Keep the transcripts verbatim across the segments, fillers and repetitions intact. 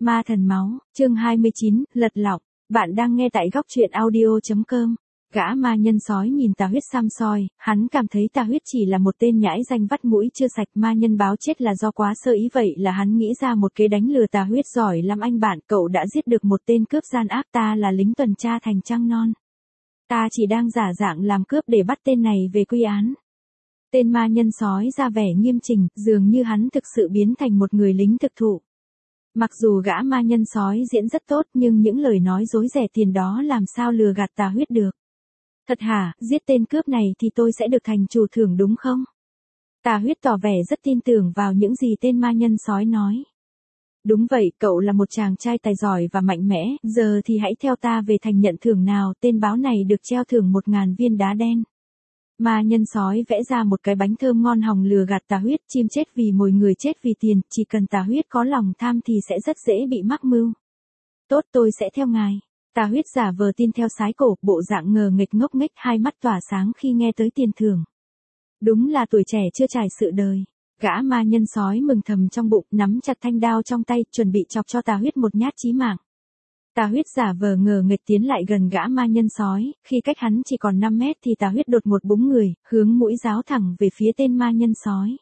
Ma thần máu, chương hai mươi chín, lật lọng. Bạn đang nghe tại góc truyện audio chấm com. Gã ma nhân sói nhìn Tà Huyết xăm soi, hắn cảm thấy Tà Huyết chỉ là một tên nhãi danh vắt mũi chưa sạch, ma nhân báo chết là do quá sơ ý, vậy là hắn nghĩ ra một kế đánh lừa Tà Huyết. Giỏi lắm anh bạn, cậu đã giết được một tên cướp gian ác, ta là lính tuần tra thành trăng non. Ta chỉ đang giả dạng làm cướp để bắt tên này về quy án. Tên ma nhân sói ra vẻ nghiêm chỉnh, dường như hắn thực sự biến thành một người lính thực thụ. Mặc dù gã ma nhân sói diễn rất tốt nhưng những lời nói dối rẻ tiền đó làm sao lừa gạt Tà Huyết được. Thật hả, giết tên cướp này thì tôi sẽ được thành chủ thưởng đúng không? Tà Huyết tỏ vẻ rất tin tưởng vào những gì tên ma nhân sói nói. Đúng vậy, cậu là một chàng trai tài giỏi và mạnh mẽ, giờ thì hãy theo ta về thành nhận thưởng nào. Tên báo này được treo thưởng một ngàn viên đá đen. Ma nhân sói vẽ ra một cái bánh thơm ngon hòng lừa gạt Tà Huyết, chim chết vì mồi người chết vì tiền, chỉ cần Tà Huyết có lòng tham thì sẽ rất dễ bị mắc mưu. Tốt, tôi sẽ theo ngài. Tà Huyết giả vờ tin theo sái cổ, bộ dạng ngờ nghệch ngốc nghếch, hai mắt tỏa sáng khi nghe tới tiền thưởng. Đúng là tuổi trẻ chưa trải sự đời. Gã ma nhân sói mừng thầm trong bụng, nắm chặt thanh đao trong tay, chuẩn bị chọc cho Tà Huyết một nhát chí mạng. Tà Huyết giả vờ ngờ nghệch tiến lại gần gã ma nhân sói, khi cách hắn chỉ còn năm mét thì Tà Huyết đột một búng người, hướng mũi giáo thẳng về phía tên ma nhân sói.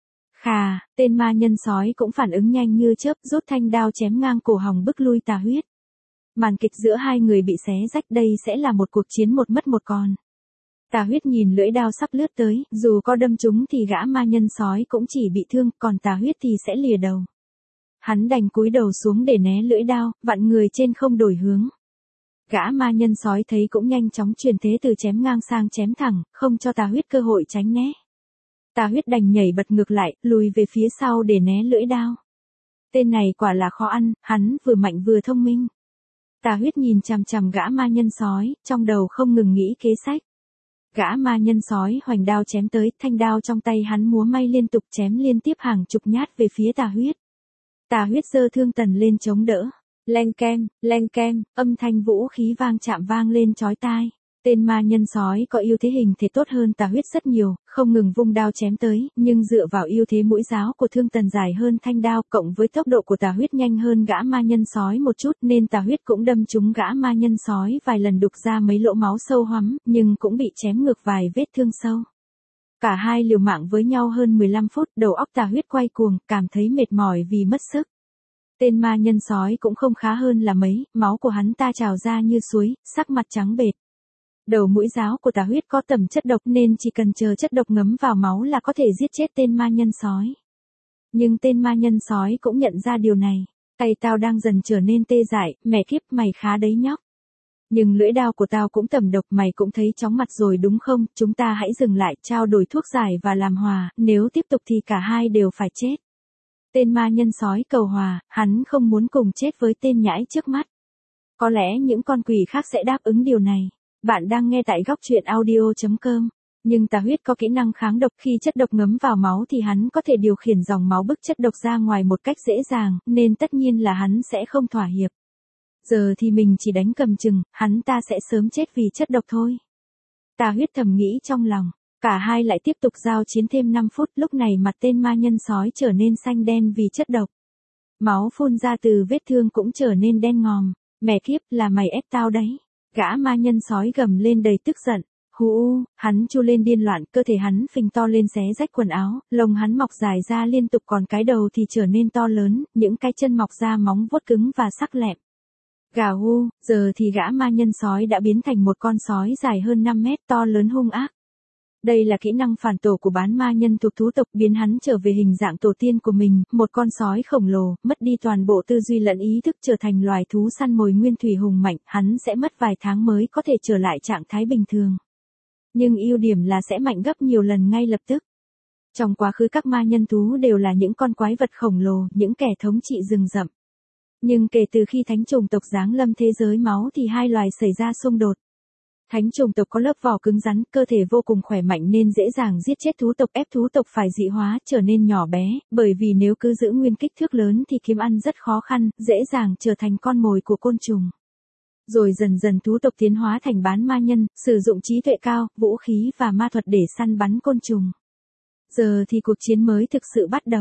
Khà, tên ma nhân sói cũng phản ứng nhanh như chớp, rút thanh đao chém ngang cổ họng bức lui Tà Huyết. Màn kịch giữa hai người bị xé rách, đây sẽ là một cuộc chiến một mất một còn. Tà Huyết nhìn lưỡi đao sắp lướt tới, dù có đâm trúng thì gã ma nhân sói cũng chỉ bị thương, còn Tà Huyết thì sẽ lìa đầu. Hắn đành cúi đầu xuống để né lưỡi đao, vặn người trên không đổi hướng. Gã ma nhân sói thấy cũng nhanh chóng chuyển thế từ chém ngang sang chém thẳng, không cho Tà Huyết cơ hội tránh né. Tà Huyết đành nhảy bật ngược lại, lùi về phía sau để né lưỡi đao. Tên này quả là khó ăn, hắn vừa mạnh vừa thông minh. Tà Huyết nhìn chằm chằm gã ma nhân sói, trong đầu không ngừng nghĩ kế sách. Gã ma nhân sói hoành đao chém tới, thanh đao trong tay hắn múa may liên tục chém liên tiếp hàng chục nhát về phía Tà Huyết. Tà Huyết giơ thương tần lên chống đỡ. Leng kem, leng kem, âm thanh vũ khí vang chạm vang lên chói tai. Tên ma nhân sói có ưu thế hình thể tốt hơn Tà Huyết rất nhiều, không ngừng vung đao chém tới, nhưng dựa vào ưu thế mũi giáo của thương tần dài hơn thanh đao, cộng với tốc độ của Tà Huyết nhanh hơn gã ma nhân sói một chút, nên Tà Huyết cũng đâm trúng gã ma nhân sói vài lần, đục ra mấy lỗ máu sâu hoắm, nhưng cũng bị chém ngược vài vết thương sâu. Cả hai liều mạng với nhau hơn mười lăm phút, đầu óc Tà Huyết quay cuồng, cảm thấy mệt mỏi vì mất sức. Tên ma nhân sói cũng không khá hơn là mấy, máu của hắn ta trào ra như suối, sắc mặt trắng bệch. Đầu mũi giáo của Tà Huyết có tẩm chất độc nên chỉ cần chờ chất độc ngấm vào máu là có thể giết chết tên ma nhân sói. Nhưng tên ma nhân sói cũng nhận ra điều này. Tay tao đang dần trở nên tê dại, mẹ kiếp, mày khá đấy nhóc. Nhưng lưỡi đao của tao cũng tẩm độc, mày cũng thấy chóng mặt rồi đúng không? Chúng ta hãy dừng lại, trao đổi thuốc giải và làm hòa, nếu tiếp tục thì cả hai đều phải chết. Tên ma nhân sói cầu hòa, hắn không muốn cùng chết với tên nhãi trước mắt. Có lẽ những con quỷ khác sẽ đáp ứng điều này. Bạn đang nghe tại góc truyện audio chấm com. Nhưng Tà Huyết có kỹ năng kháng độc, khi chất độc ngấm vào máu thì hắn có thể điều khiển dòng máu bức chất độc ra ngoài một cách dễ dàng, nên tất nhiên là hắn sẽ không thỏa hiệp. Giờ thì mình chỉ đánh cầm chừng, hắn ta sẽ sớm chết vì chất độc thôi. Tà Huyết thầm nghĩ trong lòng. Cả hai lại tiếp tục giao chiến thêm năm phút, lúc này mặt tên ma nhân sói trở nên xanh đen vì chất độc. Máu phun ra từ vết thương cũng trở nên đen ngòm. Mẹ kiếp, là mày ép tao đấy. Gã ma nhân sói gầm lên đầy tức giận. Hú u, hắn chu lên điên loạn, cơ thể hắn phình to lên xé rách quần áo, lông hắn mọc dài ra liên tục, còn cái đầu thì trở nên to lớn, những cái chân mọc ra móng vuốt cứng và sắc lẹm. Gào hu, giờ thì gã ma nhân sói đã biến thành một con sói dài hơn năm mét, to lớn hung ác. Đây là kỹ năng phản tổ của bán ma nhân thuộc thú tộc, biến hắn trở về hình dạng tổ tiên của mình, một con sói khổng lồ, mất đi toàn bộ tư duy lẫn ý thức, trở thành loài thú săn mồi nguyên thủy hùng mạnh, hắn sẽ mất vài tháng mới có thể trở lại trạng thái bình thường. Nhưng ưu điểm là sẽ mạnh gấp nhiều lần ngay lập tức. Trong quá khứ các ma nhân thú đều là những con quái vật khổng lồ, những kẻ thống trị rừng rậm. Nhưng kể từ khi thánh chủng tộc giáng lâm thế giới máu thì hai loài xảy ra xung đột. Thánh chủng tộc có lớp vỏ cứng rắn, cơ thể vô cùng khỏe mạnh nên dễ dàng giết chết thú tộc, ép thú tộc phải dị hóa, trở nên nhỏ bé, bởi vì nếu cứ giữ nguyên kích thước lớn thì kiếm ăn rất khó khăn, dễ dàng trở thành con mồi của côn trùng. Rồi dần dần thú tộc tiến hóa thành bán ma nhân, sử dụng trí tuệ cao, vũ khí và ma thuật để săn bắn côn trùng. Giờ thì cuộc chiến mới thực sự bắt đầu.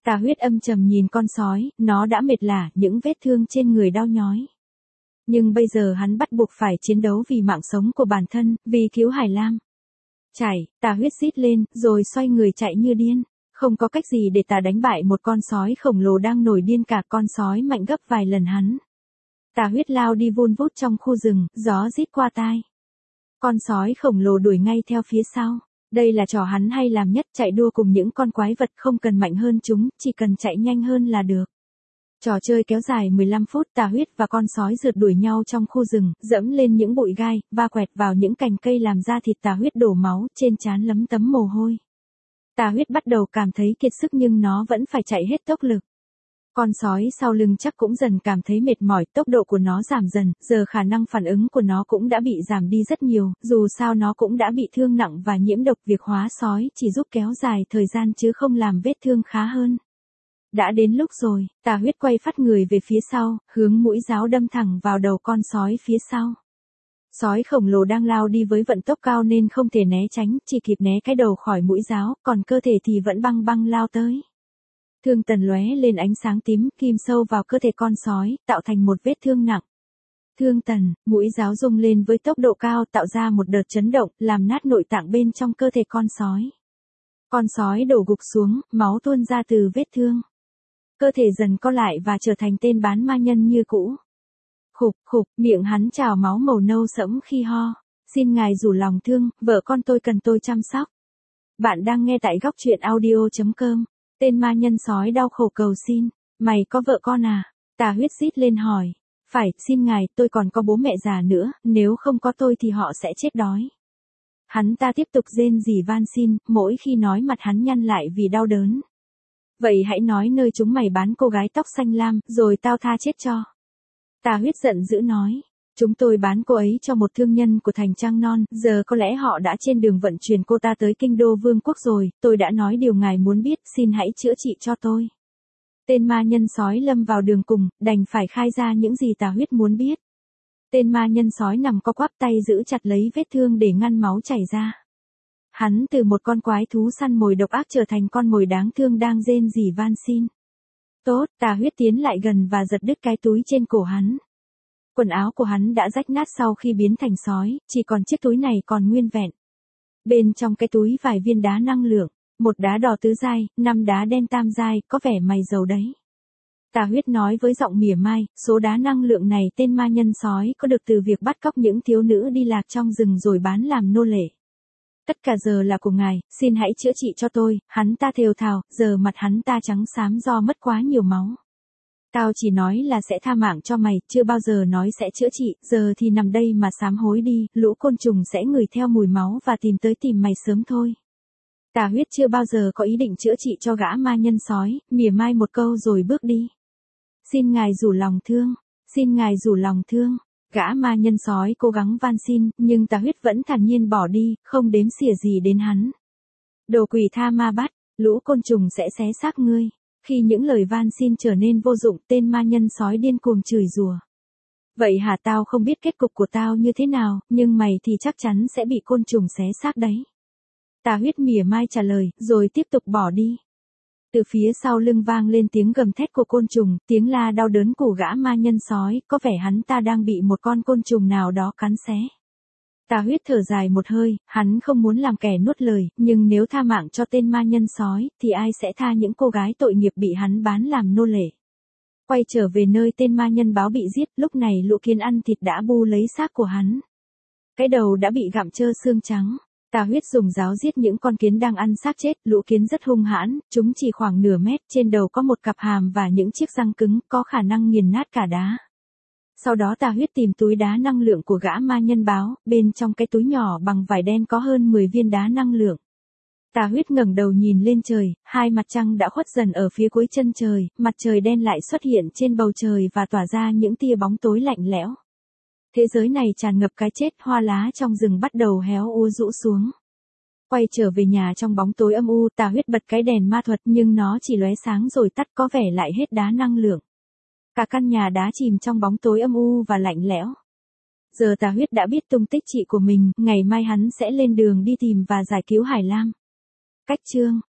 Tà Huyết âm trầm nhìn con sói, nó đã mệt lả, những vết thương trên người đau nhói. Nhưng bây giờ hắn bắt buộc phải chiến đấu vì mạng sống của bản thân, vì cứu Hải Lam. Chạy, Tà Huyết rít lên, rồi xoay người chạy như điên. Không có cách gì để tà đánh bại một con sói khổng lồ đang nổi điên, cả con sói mạnh gấp vài lần hắn. Tà Huyết lao đi vun vút trong khu rừng, gió rít qua tai. Con sói khổng lồ đuổi ngay theo phía sau. Đây là trò hắn hay làm nhất, chạy đua cùng những con quái vật, không cần mạnh hơn chúng, chỉ cần chạy nhanh hơn là được. Trò chơi kéo dài mười lăm phút, Tà Huyết và con sói rượt đuổi nhau trong khu rừng, dẫm lên những bụi gai, va quẹt vào những cành cây làm da thịt Tà Huyết đổ máu, trên trán lấm tấm mồ hôi. Tà Huyết bắt đầu cảm thấy kiệt sức nhưng nó vẫn phải chạy hết tốc lực. Con sói sau lưng chắc cũng dần cảm thấy mệt mỏi, tốc độ của nó giảm dần, giờ khả năng phản ứng của nó cũng đã bị giảm đi rất nhiều, dù sao nó cũng đã bị thương nặng và nhiễm độc, việc hóa sói chỉ giúp kéo dài thời gian chứ không làm vết thương khá hơn. Đã đến lúc rồi, Tà Huyết quay phát người về phía sau, hướng mũi giáo đâm thẳng vào đầu con sói phía sau. Sói khổng lồ đang lao đi với vận tốc cao nên không thể né tránh, chỉ kịp né cái đầu khỏi mũi giáo, còn cơ thể thì vẫn băng băng lao tới. Thương tần lóe lên ánh sáng tím, kim sâu vào cơ thể con sói, tạo thành một vết thương nặng. Thương tần, mũi giáo rung lên với tốc độ cao, tạo ra một đợt chấn động, làm nát nội tạng bên trong cơ thể con sói. Con sói đổ gục xuống, máu tuôn ra từ vết thương. Cơ thể dần co lại và trở thành tên bán ma nhân như cũ. Khục khục, miệng hắn trào máu màu nâu sẫm khi ho. Xin ngài rủ lòng thương, vợ con tôi cần tôi chăm sóc. Bạn đang nghe tại góc truyện audio chấm com. Tên ma nhân sói đau khổ cầu xin. Mày có vợ con à? Tà Huyết rít lên hỏi. Phải, xin ngài, tôi còn có bố mẹ già nữa, nếu không có tôi thì họ sẽ chết đói. Hắn ta tiếp tục rên rỉ van xin, mỗi khi nói mặt hắn nhăn lại vì đau đớn. Vậy hãy nói nơi chúng mày bán cô gái tóc xanh lam, rồi tao tha chết cho. Tà Huyết giận dữ nói. Chúng tôi bán cô ấy cho một thương nhân của thành Trăng Non, giờ có lẽ họ đã trên đường vận chuyển cô ta tới kinh đô vương quốc rồi, tôi đã nói điều ngài muốn biết, xin hãy chữa trị cho tôi. Tên ma nhân sói lâm vào đường cùng, đành phải khai ra những gì Tà Huyết muốn biết. Tên ma nhân sói nằm co quắp tay giữ chặt lấy vết thương để ngăn máu chảy ra. Hắn từ một con quái thú săn mồi độc ác trở thành con mồi đáng thương đang rên rỉ van xin. Tốt, Tà Huyết tiến lại gần và giật đứt cái túi trên cổ hắn. Quần áo của hắn đã rách nát sau khi biến thành sói, chỉ còn chiếc túi này còn nguyên vẹn. Bên trong cái túi vài viên đá năng lượng, một đá đỏ tứ giai, năm đá đen tam giai, có vẻ mày giàu đấy. Tà Huyết nói với giọng mỉa mai, số đá năng lượng này tên ma nhân sói có được từ việc bắt cóc những thiếu nữ đi lạc trong rừng rồi bán làm nô lệ. Tất cả giờ là của ngài, xin hãy chữa trị cho tôi. Hắn ta thều thào, giờ mặt hắn ta trắng xám do mất quá nhiều máu. Tao chỉ nói là sẽ tha mạng cho mày, chưa bao giờ nói sẽ chữa trị, giờ thì nằm đây mà sám hối đi, lũ côn trùng sẽ ngửi theo mùi máu và tìm tới tìm mày sớm thôi. Tà Huyết chưa bao giờ có ý định chữa trị cho gã ma nhân sói, mỉa mai một câu rồi bước đi. Xin ngài rủ lòng thương, xin ngài rủ lòng thương. Gã ma nhân sói cố gắng van xin, nhưng Tà Huyết vẫn thản nhiên bỏ đi, không đếm xỉa gì đến hắn. Đồ quỷ tha ma bắt, lũ côn trùng sẽ xé xác ngươi. Khi những lời van xin trở nên vô dụng, tên ma nhân sói điên cuồng chửi rủa. Vậy hả, tao không biết kết cục của tao như thế nào, nhưng mày thì chắc chắn sẽ bị côn trùng xé xác đấy. Tà Huyết mỉa mai trả lời, rồi tiếp tục bỏ đi. Từ phía sau lưng vang lên tiếng gầm thét của côn trùng, tiếng la đau đớn của gã ma nhân sói, có vẻ hắn ta đang bị một con côn trùng nào đó cắn xé. Tà Huyết thở dài một hơi, hắn không muốn làm kẻ nuốt lời, nhưng nếu tha mạng cho tên ma nhân sói, thì ai sẽ tha những cô gái tội nghiệp bị hắn bán làm nô lệ. Quay trở về nơi tên ma nhân báo bị giết, lúc này lũ kiến ăn thịt đã bu lấy xác của hắn. Cái đầu đã bị gặm trơ xương trắng. Tà Huyết dùng giáo giết những con kiến đang ăn xác chết, lũ kiến rất hung hãn, chúng chỉ khoảng nửa mét, trên đầu có một cặp hàm và những chiếc răng cứng, có khả năng nghiền nát cả đá. Sau đó Tà Huyết tìm túi đá năng lượng của gã ma nhân báo, bên trong cái túi nhỏ bằng vải đen có hơn mười viên đá năng lượng. Tà Huyết ngẩng đầu nhìn lên trời, hai mặt trăng đã khuất dần ở phía cuối chân trời, mặt trời đen lại xuất hiện trên bầu trời và tỏa ra những tia bóng tối lạnh lẽo. Thế giới này tràn ngập cái chết, hoa lá trong rừng bắt đầu héo úa rũ xuống. Quay trở về nhà trong bóng tối âm u, Tà Huyết bật cái đèn ma thuật nhưng nó chỉ lóe sáng rồi tắt, có vẻ lại hết đá năng lượng. Cả căn nhà đá chìm trong bóng tối âm u và lạnh lẽo. Giờ Tà Huyết đã biết tung tích chị của mình, ngày mai hắn sẽ lên đường đi tìm và giải cứu Hải Lam. Cách chương